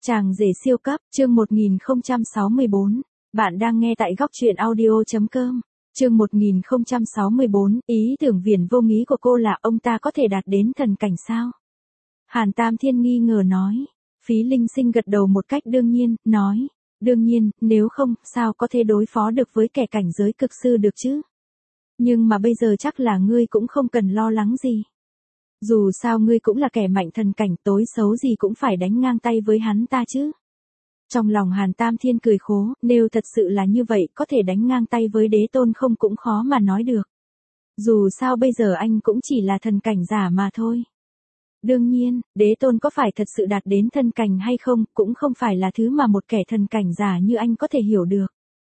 Chàng rể siêu cấp, chương 1064. Bạn đang nghe tại góc truyện audio.com. Chương 1064, ý tưởng viển vô nghĩ của cô là ông ta có thể đạt đến thần cảnh sao? Hàn Tam Thiên nghi ngờ nói. Phí Linh Sinh gật đầu một cách đương nhiên, nói. Đương nhiên, nếu không, sao có thể đối phó được với kẻ cảnh giới cực sư được chứ? Nhưng mà bây giờ chắc là ngươi cũng không cần lo lắng gì. Dù sao ngươi cũng là kẻ mạnh thần cảnh, tối xấu gì cũng phải đánh ngang tay với hắn ta chứ. Trong lòng Hàn Tam Thiên cười khổ, nếu thật sự là như vậy có thể đánh ngang tay với đế tôn không cũng khó mà nói được. Dù sao bây giờ anh cũng chỉ là thần cảnh giả mà thôi. Đương nhiên, đế tôn có phải thật sự đạt đến thần cảnh hay không cũng không phải là thứ mà một kẻ thần cảnh giả như anh có thể hiểu được.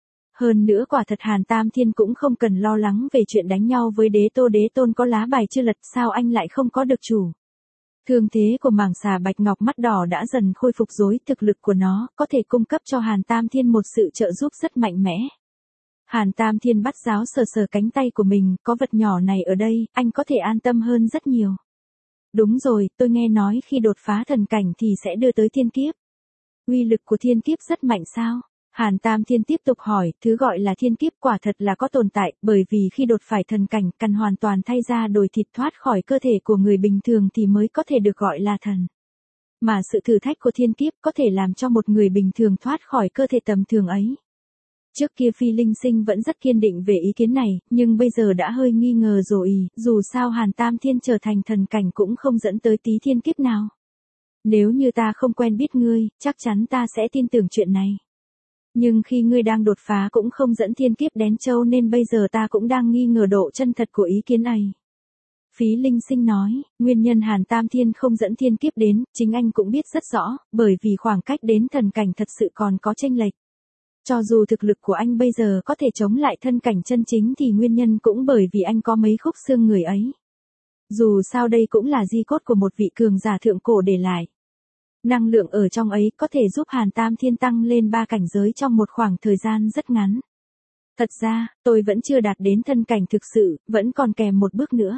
Hơn nữa quả thật Hàn Tam Thiên cũng không cần lo lắng về chuyện đánh nhau với đế tôn có lá bài chưa lật sao anh lại không có được chủ. Thương thế của mảng xà bạch ngọc mắt đỏ đã dần khôi phục rồi, thực lực của nó có thể cung cấp cho Hàn Tam Thiên một sự trợ giúp rất mạnh mẽ. Hàn Tam Thiên bắt giáo sờ sờ cánh tay của mình, có vật nhỏ này ở đây, anh có thể an tâm hơn rất nhiều. Đúng rồi, tôi nghe nói khi đột phá thần cảnh thì sẽ đưa tới thiên kiếp. Uy lực của thiên kiếp rất mạnh sao? Hàn Tam Thiên tiếp tục hỏi, thứ gọi là thiên kiếp quả thật là có tồn tại, bởi vì khi đột phải thần cảnh, cần hoàn toàn thay ra đổi thịt thoát khỏi cơ thể của người bình thường thì mới có thể được gọi là thần. Mà sự thử thách của thiên kiếp có thể làm cho một người bình thường thoát khỏi cơ thể tầm thường ấy. Trước kia Phi Linh Sinh vẫn rất kiên định về ý kiến này, nhưng bây giờ đã hơi nghi ngờ rồi, dù sao Hàn Tam Thiên trở thành thần cảnh cũng không dẫn tới tí thiên kiếp nào. Nếu như ta không quen biết ngươi, chắc chắn ta sẽ tin tưởng chuyện này. Nhưng khi ngươi đang đột phá cũng không dẫn thiên kiếp đến châu nên bây giờ ta cũng đang nghi ngờ độ chân thật của ý kiến ấy. Phí Linh Sinh nói, nguyên nhân Hàn Tam Thiên không dẫn thiên kiếp đến, chính anh cũng biết rất rõ, bởi vì khoảng cách đến thần cảnh thật sự còn có chênh lệch. Cho dù thực lực của anh bây giờ có thể chống lại thân cảnh chân chính thì nguyên nhân cũng bởi vì anh có mấy khúc xương người ấy. Dù sao đây cũng là di cốt của một vị cường giả thượng cổ để lại. Năng lượng ở trong ấy có thể giúp Hàn Tam Thiên tăng lên 3 cảnh giới trong một khoảng thời gian rất ngắn. Thật ra, tôi vẫn chưa đạt đến thân cảnh thực sự, vẫn còn kèm một bước nữa.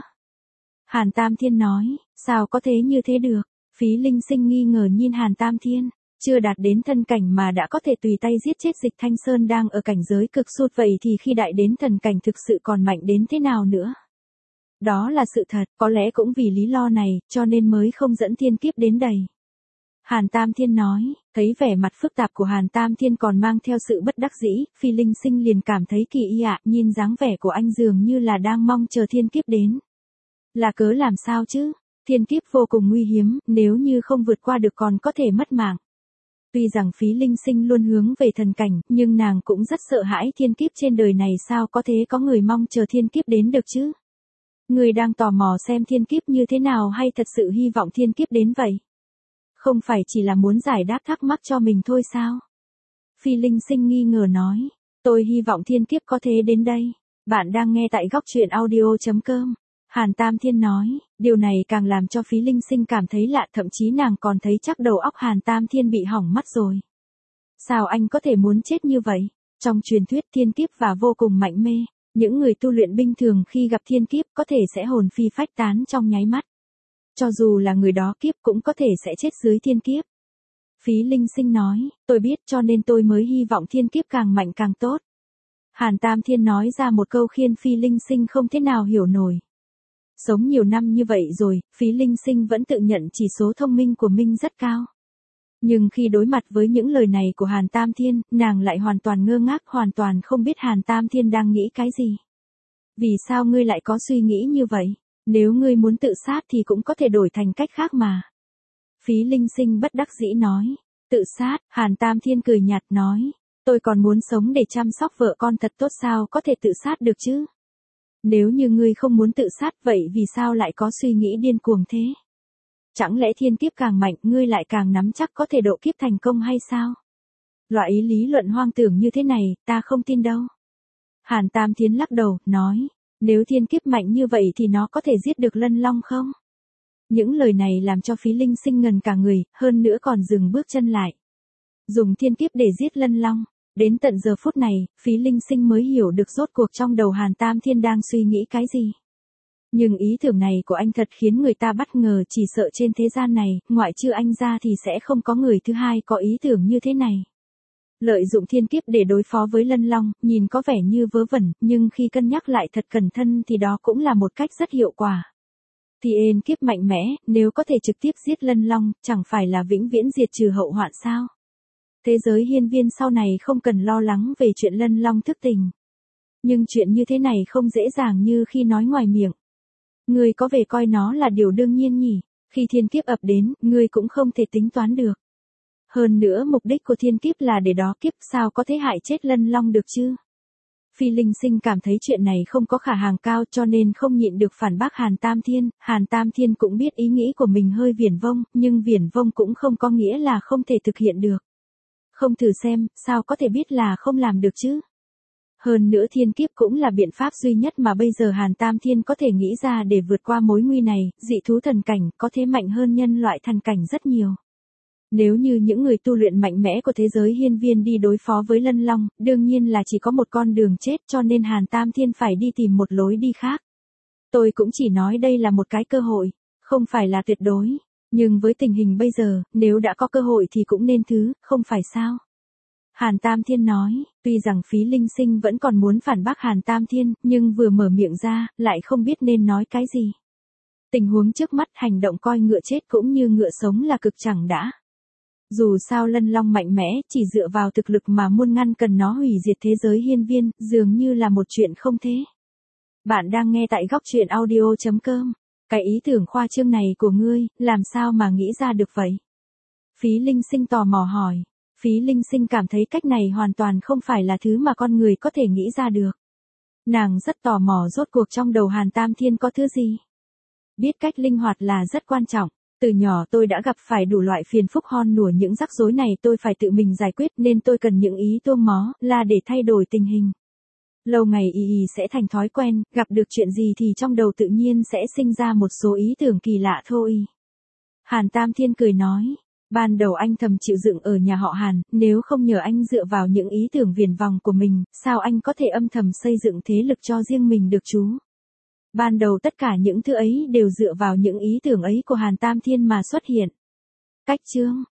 Hàn Tam Thiên nói, sao có thế như thế được? Phí Linh Sinh nghi ngờ nhìn Hàn Tam Thiên, chưa đạt đến thân cảnh mà đã có thể tùy tay giết chết Dịch Thanh Sơn đang ở cảnh giới cực sút vậy thì khi đại đến thần cảnh thực sự còn mạnh đến thế nào nữa? Đó là sự thật, có lẽ cũng vì lý do này, cho nên mới không dẫn thiên kiếp đến đây. Hàn Tam Thiên nói, thấy vẻ mặt phức tạp của Hàn Tam Thiên còn mang theo sự bất đắc dĩ, Phi Linh Sinh liền cảm thấy kỳ y ạ, nhìn dáng vẻ của anh dường như là đang mong chờ thiên kiếp đến. Là cớ làm sao chứ? Thiên kiếp vô cùng nguy hiểm, nếu như không vượt qua được còn có thể mất mạng. Tuy rằng Phí Linh Sinh luôn hướng về thần cảnh, nhưng nàng cũng rất sợ hãi thiên kiếp trên đời này sao có thế có người mong chờ thiên kiếp đến được chứ? Người đang tò mò xem thiên kiếp như thế nào hay thật sự hy vọng thiên kiếp đến vậy? Không phải chỉ là muốn giải đáp thắc mắc cho mình thôi sao? Phi Linh Sinh nghi ngờ nói, tôi hy vọng thiên kiếp có thế đến đây. Bạn đang nghe tại góc truyện audio.com. Hàn Tam Thiên nói, điều này càng làm cho Phí Linh Sinh cảm thấy lạ, thậm chí nàng còn thấy chắc đầu óc Hàn Tam Thiên bị hỏng mất rồi. Sao anh có thể muốn chết như vậy? Trong truyền thuyết thiên kiếp và vô cùng mạnh mê, những người tu luyện bình thường khi gặp thiên kiếp có thể sẽ hồn phi phách tán trong nháy mắt. Cho dù là người đó kiếp cũng có thể sẽ chết dưới thiên kiếp. Phí Linh Sinh nói, tôi biết cho nên tôi mới hy vọng thiên kiếp càng mạnh càng tốt. Hàn Tam Thiên nói ra một câu khiến Phi Linh Sinh không thể nào hiểu nổi. Sống nhiều năm như vậy rồi, Phí Linh Sinh vẫn tự nhận chỉ số thông minh của mình rất cao. Nhưng khi đối mặt với những lời này của Hàn Tam Thiên, nàng lại hoàn toàn ngơ ngác, hoàn toàn không biết Hàn Tam Thiên đang nghĩ cái gì. Vì sao ngươi lại có suy nghĩ như vậy? Nếu ngươi muốn tự sát thì cũng có thể đổi thành cách khác mà. Phí Linh Sinh bất đắc dĩ nói. Tự sát, Hàn Tam Thiên cười nhạt nói. Tôi còn muốn sống để chăm sóc vợ con thật tốt sao có thể tự sát được chứ? Nếu như ngươi không muốn tự sát vậy vì sao lại có suy nghĩ điên cuồng thế? Chẳng lẽ thiên kiếp càng mạnh ngươi lại càng nắm chắc có thể độ kiếp thành công hay sao? Loại ý lý luận hoang tưởng như thế này, ta không tin đâu. Hàn Tam Thiên lắc đầu, nói. Nếu thiên kiếp mạnh như vậy thì nó có thể giết được Lân Long không? Những lời này làm cho Phí Linh Sinh ngần cả người, hơn nữa còn dừng bước chân lại. Dùng thiên kiếp để giết Lân Long. Đến tận giờ phút này, Phí Linh Sinh mới hiểu được rốt cuộc trong đầu Hàn Tam Thiên đang suy nghĩ cái gì. Nhưng ý tưởng này của anh thật khiến người ta bất ngờ, chỉ sợ trên thế gian này, ngoại trừ anh ra thì sẽ không có người thứ hai có ý tưởng như thế này. Lợi dụng thiên kiếp để đối phó với Lân Long, nhìn có vẻ như vớ vẩn, nhưng khi cân nhắc lại thật cẩn thận thì đó cũng là một cách rất hiệu quả. Thiên kiếp mạnh mẽ, nếu có thể trực tiếp giết Lân Long, chẳng phải là vĩnh viễn diệt trừ hậu hoạn sao? Thế giới hiên viên sau này không cần lo lắng về chuyện Lân Long thức tỉnh. Nhưng chuyện như thế này không dễ dàng như khi nói ngoài miệng. Ngươi có vẻ coi nó là điều đương nhiên nhỉ, khi thiên kiếp ập đến, ngươi cũng không thể tính toán được. Hơn nữa mục đích của thiên kiếp là để đó kiếp sao có thể hại chết Lân Long được chứ? Phi Linh Sinh cảm thấy chuyện này không có khả năng cao cho nên không nhịn được phản bác Hàn Tam Thiên cũng biết ý nghĩ của mình hơi viển vông, nhưng viển vông cũng không có nghĩa là không thể thực hiện được. Không thử xem, sao có thể biết là không làm được chứ? Hơn nữa thiên kiếp cũng là biện pháp duy nhất mà bây giờ Hàn Tam Thiên có thể nghĩ ra để vượt qua mối nguy này, dị thú thần cảnh có thể mạnh hơn nhân loại thần cảnh rất nhiều. Nếu như những người tu luyện mạnh mẽ của thế giới hiên viên đi đối phó với Lân Long, đương nhiên là chỉ có một con đường chết cho nên Hàn Tam Thiên phải đi tìm một lối đi khác. Tôi cũng chỉ nói đây là một cái cơ hội, không phải là tuyệt đối. Nhưng với tình hình bây giờ, nếu đã có cơ hội thì cũng nên thứ, không phải sao? Hàn Tam Thiên nói, tuy rằng Phí Linh Sinh vẫn còn muốn phản bác Hàn Tam Thiên, nhưng vừa mở miệng ra, lại không biết nên nói cái gì. Tình huống trước mắt hành động coi ngựa chết cũng như ngựa sống là cực chẳng đã. Dù sao Lân Long mạnh mẽ, chỉ dựa vào thực lực mà muôn ngăn cần nó hủy diệt thế giới hiên viên, dường như là một chuyện không thế. Bạn đang nghe tại góc truyện audio.com. Cái ý tưởng khoa trương này của ngươi, làm sao mà nghĩ ra được vậy? Phí Linh Sinh tò mò hỏi. Phí Linh Sinh cảm thấy cách này hoàn toàn không phải là thứ mà con người có thể nghĩ ra được. Nàng rất tò mò rốt cuộc trong đầu Hàn Tam Thiên có thứ gì. Biết cách linh hoạt là rất quan trọng. Từ nhỏ tôi đã gặp phải đủ loại phiền phức hon nủa, những rắc rối này tôi phải tự mình giải quyết nên tôi cần những ý tô mó là để thay đổi tình hình. Lâu ngày sẽ thành thói quen, gặp được chuyện gì thì trong đầu tự nhiên sẽ sinh ra một số ý tưởng kỳ lạ thôi. Hàn Tam Thiên cười nói, ban đầu anh thầm chịu dựng ở nhà họ Hàn, nếu không nhờ anh dựa vào những ý tưởng viển vông của mình, sao anh có thể âm thầm xây dựng thế lực cho riêng mình được chú? Ban đầu tất cả những thứ ấy đều dựa vào những ý tưởng ấy của Hàn Tam Thiên mà xuất hiện. Cách chương